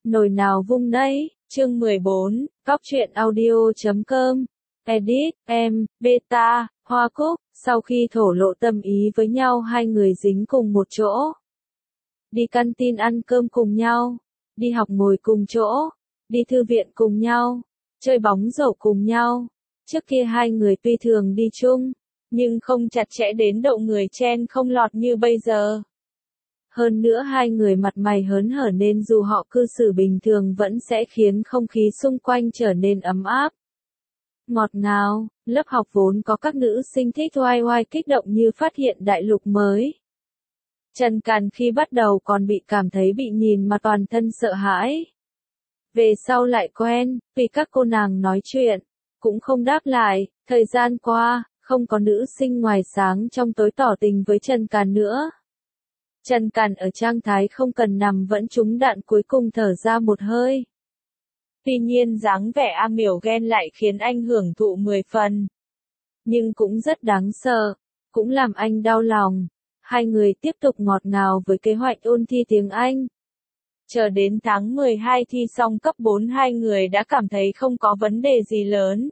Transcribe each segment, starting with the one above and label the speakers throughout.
Speaker 1: Nồi nào vung nấy, chương 14, góc truyện audio.com, edit, beta, Hoa Cúc, sau khi thổ lộ tâm ý với nhau hai người dính cùng một chỗ. Đi canteen ăn cơm cùng nhau, đi học ngồi cùng chỗ, đi thư viện cùng nhau, chơi bóng rổ cùng nhau. Trước kia hai người tuy thường đi chung, nhưng không chặt chẽ đến độ người chen không lọt như bây giờ. Hơn nữa hai người mặt mày hớn hở nên dù họ cư xử bình thường vẫn sẽ khiến không khí xung quanh trở nên ấm áp. Ngọt ngào, lớp học vốn có các nữ sinh thích oai oai kích động như phát hiện đại lục mới. Trần Càn khi bắt đầu còn bị cảm thấy bị nhìn mà toàn thân sợ hãi. Về sau lại quen, vì các cô nàng nói chuyện, cũng không đáp lại, thời gian qua, không có nữ sinh ngoài sáng trong tối tỏ tình với Trần Càn nữa. Trần Càn ở trạng thái không cần nằm vẫn trúng đạn cuối cùng thở ra một hơi. Tuy nhiên dáng vẻ A Miểu ghen lại khiến anh hưởng thụ 10 phần. Nhưng cũng rất đáng sợ, cũng làm anh đau lòng. Hai người tiếp tục ngọt ngào với kế hoạch ôn thi tiếng Anh. Chờ đến tháng 12 thi xong cấp 4 hai người đã cảm thấy không có vấn đề gì lớn.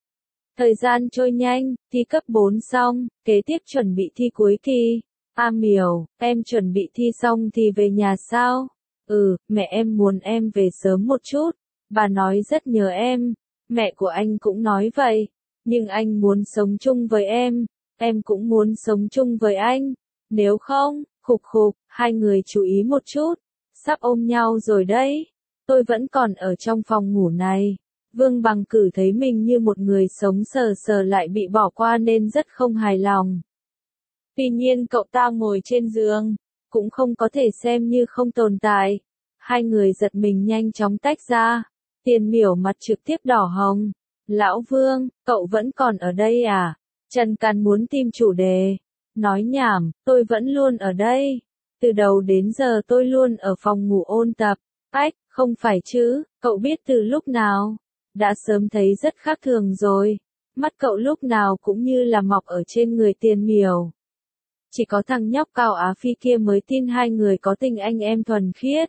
Speaker 1: Thời gian trôi nhanh, thi cấp 4 xong, kế tiếp chuẩn bị thi cuối kỳ. A Miểu, em chuẩn bị thi xong thì về nhà sao? Mẹ em muốn em về sớm một chút. Bà nói rất nhớ em. Mẹ của anh cũng nói vậy. Nhưng anh muốn sống chung với em cũng muốn sống chung với anh. Nếu không, khục khục, hai người chú ý một chút. Sắp ôm nhau rồi đấy. Tôi vẫn còn ở trong phòng ngủ này. Vương Bằng Cử thấy mình như một người sống sờ sờ lại bị bỏ qua nên rất không hài lòng. Tuy nhiên cậu ta ngồi trên giường, cũng không có thể xem như không tồn tại. Hai người giật mình nhanh chóng tách ra. Tiền Miểu mặt trực tiếp đỏ hồng. Lão Vương, cậu vẫn còn ở đây à? Trần Càn muốn tìm chủ đề. Nói nhảm, tôi vẫn luôn ở đây. Từ đầu đến giờ tôi luôn ở phòng ngủ ôn tập. Ách, không phải chứ, cậu biết từ lúc nào? Đã sớm thấy rất khác thường rồi. Mắt cậu lúc nào cũng như là mọc ở trên người Tiền Miểu. Chỉ có thằng nhóc Cao Á Phi kia mới tin hai người có tình anh em thuần khiết.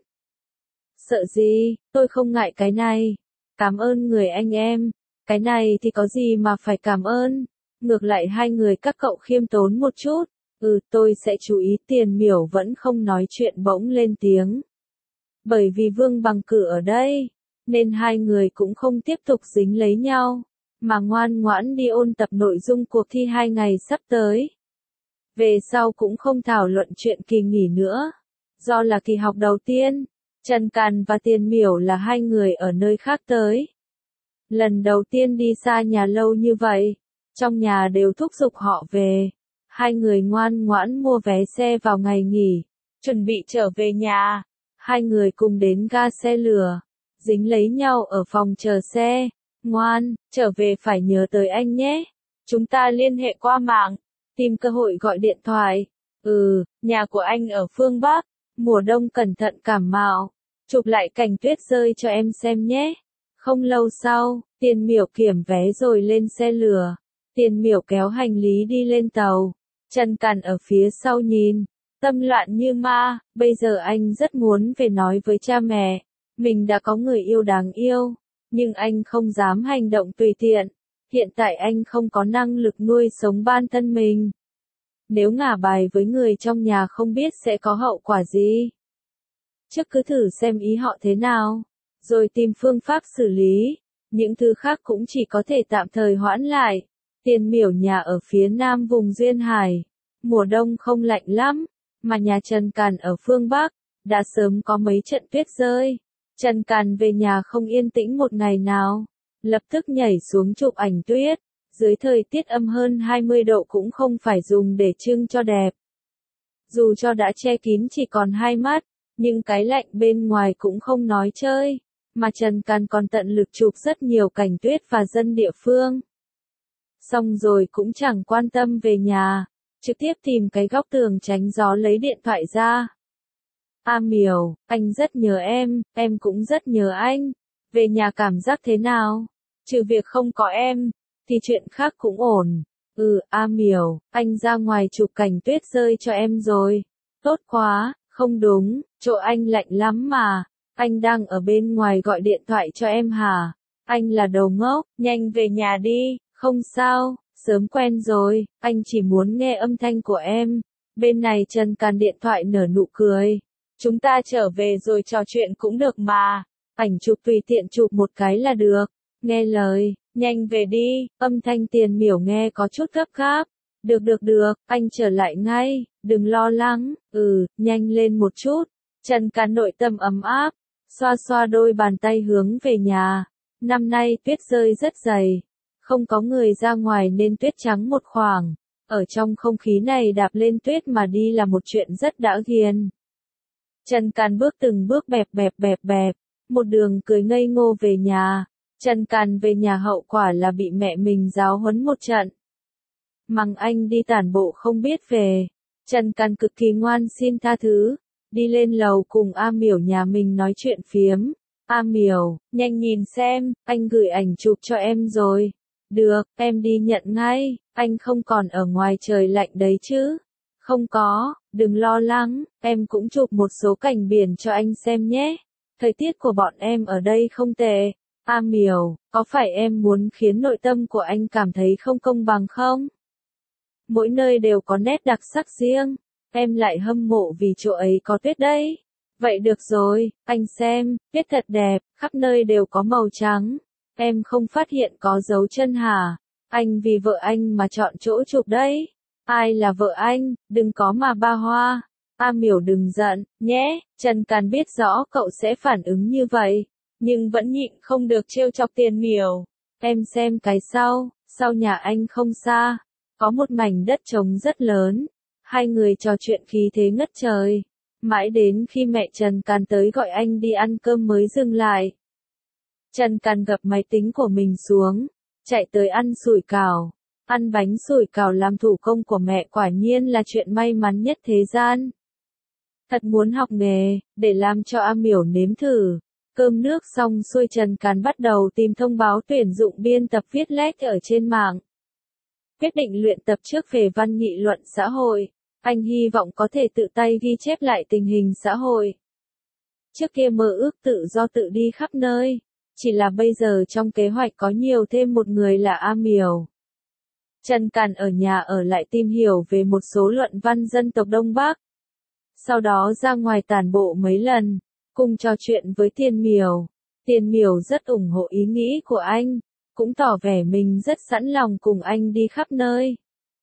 Speaker 1: Sợ gì, tôi không ngại cái này. Cảm ơn người anh em. Cái này thì có gì mà phải cảm ơn. Ngược lại hai người các cậu khiêm tốn một chút. Tôi sẽ chú ý. Tiền Miểu vẫn không nói chuyện bỗng lên tiếng. Bởi vì Vương Bằng Cử ở đây, nên hai người cũng không tiếp tục dính lấy nhau, mà ngoan ngoãn đi ôn tập nội dung cuộc thi 2 ngày sắp tới. Về sau cũng không thảo luận chuyện kỳ nghỉ nữa. Do là kỳ học đầu tiên, Trần Càn và Tiền Miểu là hai người ở nơi khác tới. Lần đầu tiên đi xa nhà lâu như vậy, trong nhà đều thúc giục họ về. Hai người ngoan ngoãn mua vé xe vào ngày nghỉ, chuẩn bị trở về nhà. Hai người cùng đến ga xe lửa, dính lấy nhau ở phòng chờ xe. Ngoan, trở về phải nhớ tới anh nhé. Chúng ta liên hệ qua mạng, tìm cơ hội gọi điện thoại. Nhà của anh ở phương Bắc, mùa đông cẩn thận cảm mạo. Chụp lại cảnh tuyết rơi cho em xem nhé. Không lâu sau, Tiền Miểu kiểm vé rồi lên xe lửa. Tiền Miểu kéo hành lý đi lên tàu. Trần Càn ở phía sau nhìn, tâm loạn như ma. Bây giờ anh rất muốn về nói với cha mẹ, mình đã có người yêu đáng yêu, nhưng anh không dám hành động tùy tiện. Hiện tại anh không có năng lực nuôi sống bản thân mình. Nếu ngả bài với người trong nhà không biết sẽ có hậu quả gì. Trước cứ thử xem ý họ thế nào, rồi tìm phương pháp xử lý. Những thứ khác cũng chỉ có thể tạm thời hoãn lại. Tiền Miểu nhà ở phía nam vùng duyên hải. Mùa đông không lạnh lắm, mà nhà Trần Càn ở phương Bắc, đã sớm có mấy trận tuyết rơi. Trần Càn về nhà không yên tĩnh một ngày nào, lập tức nhảy xuống chụp ảnh tuyết. Dưới thời tiết âm hơn 20 độ cũng không phải dùng để trưng cho đẹp. Dù cho đã che kín chỉ còn 2 mắt, nhưng cái lạnh bên ngoài cũng không nói chơi, mà Trần Càn còn tận lực chụp rất nhiều cảnh tuyết và dân địa phương. Xong rồi cũng chẳng quan tâm về nhà, trực tiếp tìm cái góc tường tránh gió lấy điện thoại ra. A Miểu, anh rất nhớ em cũng rất nhớ anh. Về nhà cảm giác thế nào? Trừ việc không có em, thì chuyện khác cũng ổn. A Miểu, anh ra ngoài chụp cảnh tuyết rơi cho em rồi. Tốt quá, không đúng, chỗ anh lạnh lắm mà. Anh đang ở bên ngoài gọi điện thoại cho em hả? Anh là đầu ngốc, nhanh về nhà đi, không sao, sớm quen rồi, anh chỉ muốn nghe âm thanh của em. Bên này Trần Càn điện thoại nở nụ cười. Chúng ta trở về rồi trò chuyện cũng được mà. Ảnh chụp tùy tiện chụp một cái là được. Nghe lời, nhanh về đi, âm thanh Tiền Miểu nghe có chút gấp gáp. Được, anh trở lại ngay, đừng lo lắng, nhanh lên một chút. Trần Càn nội tâm ấm áp, xoa xoa đôi bàn tay hướng về nhà. Năm nay tuyết rơi rất dày, không có người ra ngoài nên tuyết trắng một khoảng. Ở trong không khí này đạp lên tuyết mà đi là một chuyện rất đã nghiền. Trần Càn bước từng bước bẹp, một đường cười ngây ngô về nhà. Trần Càn về nhà hậu quả là bị mẹ mình giáo huấn một trận. Mắng anh đi tản bộ không biết về. Trần Càn cực kỳ ngoan xin tha thứ, đi lên lầu cùng A Miểu nhà mình nói chuyện phiếm. A Miểu, nhanh nhìn xem, anh gửi ảnh chụp cho em rồi. Được, em đi nhận ngay, anh không còn ở ngoài trời lạnh đấy chứ. Không có, đừng lo lắng, em cũng chụp một số cảnh biển cho anh xem nhé. Thời tiết của bọn em ở đây không tệ. A Miểu, có phải em muốn khiến nội tâm của anh cảm thấy không công bằng không? Mỗi nơi đều có nét đặc sắc riêng, em lại hâm mộ vì chỗ ấy có tuyết đấy. Vậy được rồi, anh xem, tuyết thật đẹp, khắp nơi đều có màu trắng. Em không phát hiện có dấu chân hả? Anh vì vợ anh mà chọn chỗ chụp đấy. Ai là vợ anh, đừng có mà ba hoa. A Miểu đừng giận, nhé, Trần Càn biết rõ cậu sẽ phản ứng như vậy, nhưng vẫn nhịn không được trêu chọc Tiền Miểu. Em xem cái sau nhà anh không xa, có một mảnh đất trống rất lớn. Hai người trò chuyện khí thế ngất trời. Mãi đến khi mẹ Trần Càn tới gọi anh đi ăn cơm mới dừng lại. Trần Càn gập máy tính của mình xuống, chạy tới ăn sủi cảo. Ăn bánh sủi cảo làm thủ công của mẹ quả nhiên là chuyện may mắn nhất thế gian. Thật muốn học nghề, để làm cho A Miểu nếm thử. Cơm nước xong xuôi Trần Càn bắt đầu tìm thông báo tuyển dụng biên tập viết lách ở trên mạng. Quyết định luyện tập trước về văn nghị luận xã hội. Anh hy vọng có thể tự tay ghi chép lại tình hình xã hội. Trước kia mơ ước tự do tự đi khắp nơi. Chỉ là bây giờ trong kế hoạch có nhiều thêm một người là A Miểu. Trần Càn ở nhà ở lại tìm hiểu về một số luận văn dân tộc Đông Bắc. Sau đó ra ngoài tản bộ mấy lần, cùng trò chuyện với Tiền Miểu. Tiền Miểu rất ủng hộ ý nghĩ của anh, cũng tỏ vẻ mình rất sẵn lòng cùng anh đi khắp nơi.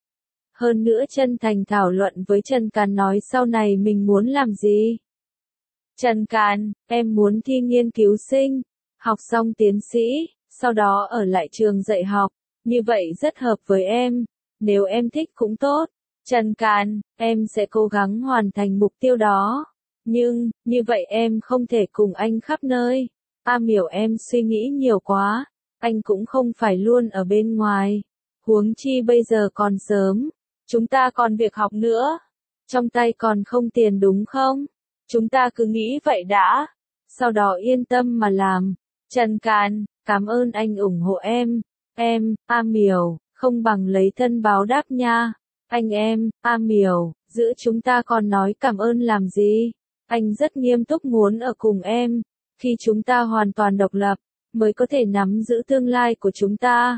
Speaker 1: Hơn nữa chân thành thảo luận với Trần Càn nói sau này mình muốn làm gì. Trần Càn, em muốn thi nghiên cứu sinh, học xong tiến sĩ, sau đó ở lại trường dạy học, như vậy rất hợp với em, nếu em thích cũng tốt. Trần Càn, em sẽ cố gắng hoàn thành mục tiêu đó, nhưng, như vậy em không thể cùng anh khắp nơi. A Miểu em suy nghĩ nhiều quá, anh cũng không phải luôn ở bên ngoài, huống chi bây giờ còn sớm, chúng ta còn việc học nữa, trong tay còn không tiền đúng không? Chúng ta cứ nghĩ vậy đã, sau đó yên tâm mà làm. Trần Càn, cảm ơn anh ủng hộ em, A Miểu, không bằng lấy thân báo đáp nha. Anh em, A Miểu, giữa chúng ta còn nói cảm ơn làm gì? Anh rất nghiêm túc muốn ở cùng em, khi chúng ta hoàn toàn độc lập, mới có thể nắm giữ tương lai của chúng ta.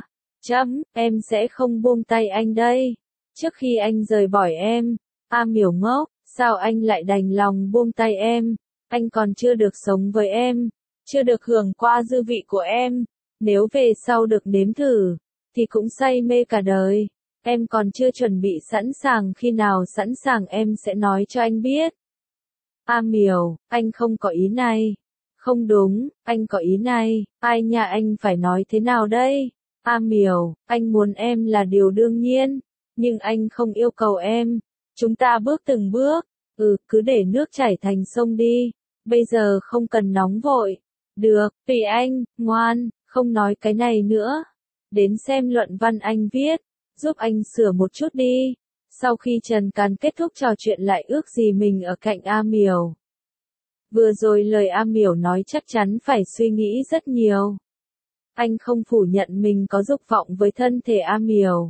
Speaker 1: Em sẽ không buông tay anh đây. Trước khi anh rời bỏ em, A Miểu ngốc, sao anh lại đành lòng buông tay em? Anh còn chưa được sống với em, chưa được hưởng qua dư vị của em. Nếu về sau được nếm thử, thì cũng say mê cả đời. Em còn chưa chuẩn bị sẵn sàng, khi nào sẵn sàng em sẽ nói cho anh biết. A Miểu, anh không có ý này. Không đúng, anh có ý này, ai nhà anh phải nói thế nào đây? A Miểu, anh muốn em là điều đương nhiên, nhưng anh không yêu cầu em. Chúng ta bước từng bước, cứ để nước chảy thành sông đi, bây giờ không cần nóng vội. Được, tùy anh, ngoan, không nói cái này nữa. Đến xem luận văn anh viết, giúp anh sửa một chút đi. Sau khi Trần Càn kết thúc trò chuyện lại ước gì mình ở cạnh A Miểu. Vừa rồi lời A Miểu nói chắc chắn phải suy nghĩ rất nhiều. Anh không phủ nhận mình có dục vọng với thân thể A Miểu.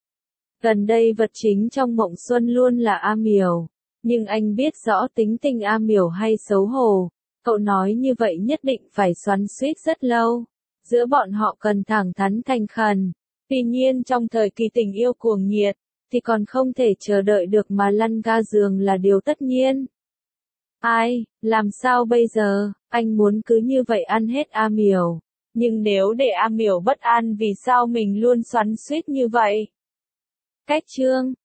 Speaker 1: Gần đây vật chính trong mộng xuân luôn là A Miểu, nhưng anh biết rõ tính tình A Miểu hay xấu hổ, Cậu nói như vậy nhất định phải xoắn xuýt rất lâu. Giữa bọn họ cần thẳng thắn thành khẩn. Tuy nhiên trong thời kỳ tình yêu cuồng nhiệt, thì còn không thể chờ đợi được mà lăn ga giường là điều tất nhiên. Ai, làm sao bây giờ, anh muốn cứ như vậy ăn hết A Miểu. Nhưng nếu để A Miểu bất an vì sao mình luôn xoắn xuýt như vậy? Cách chương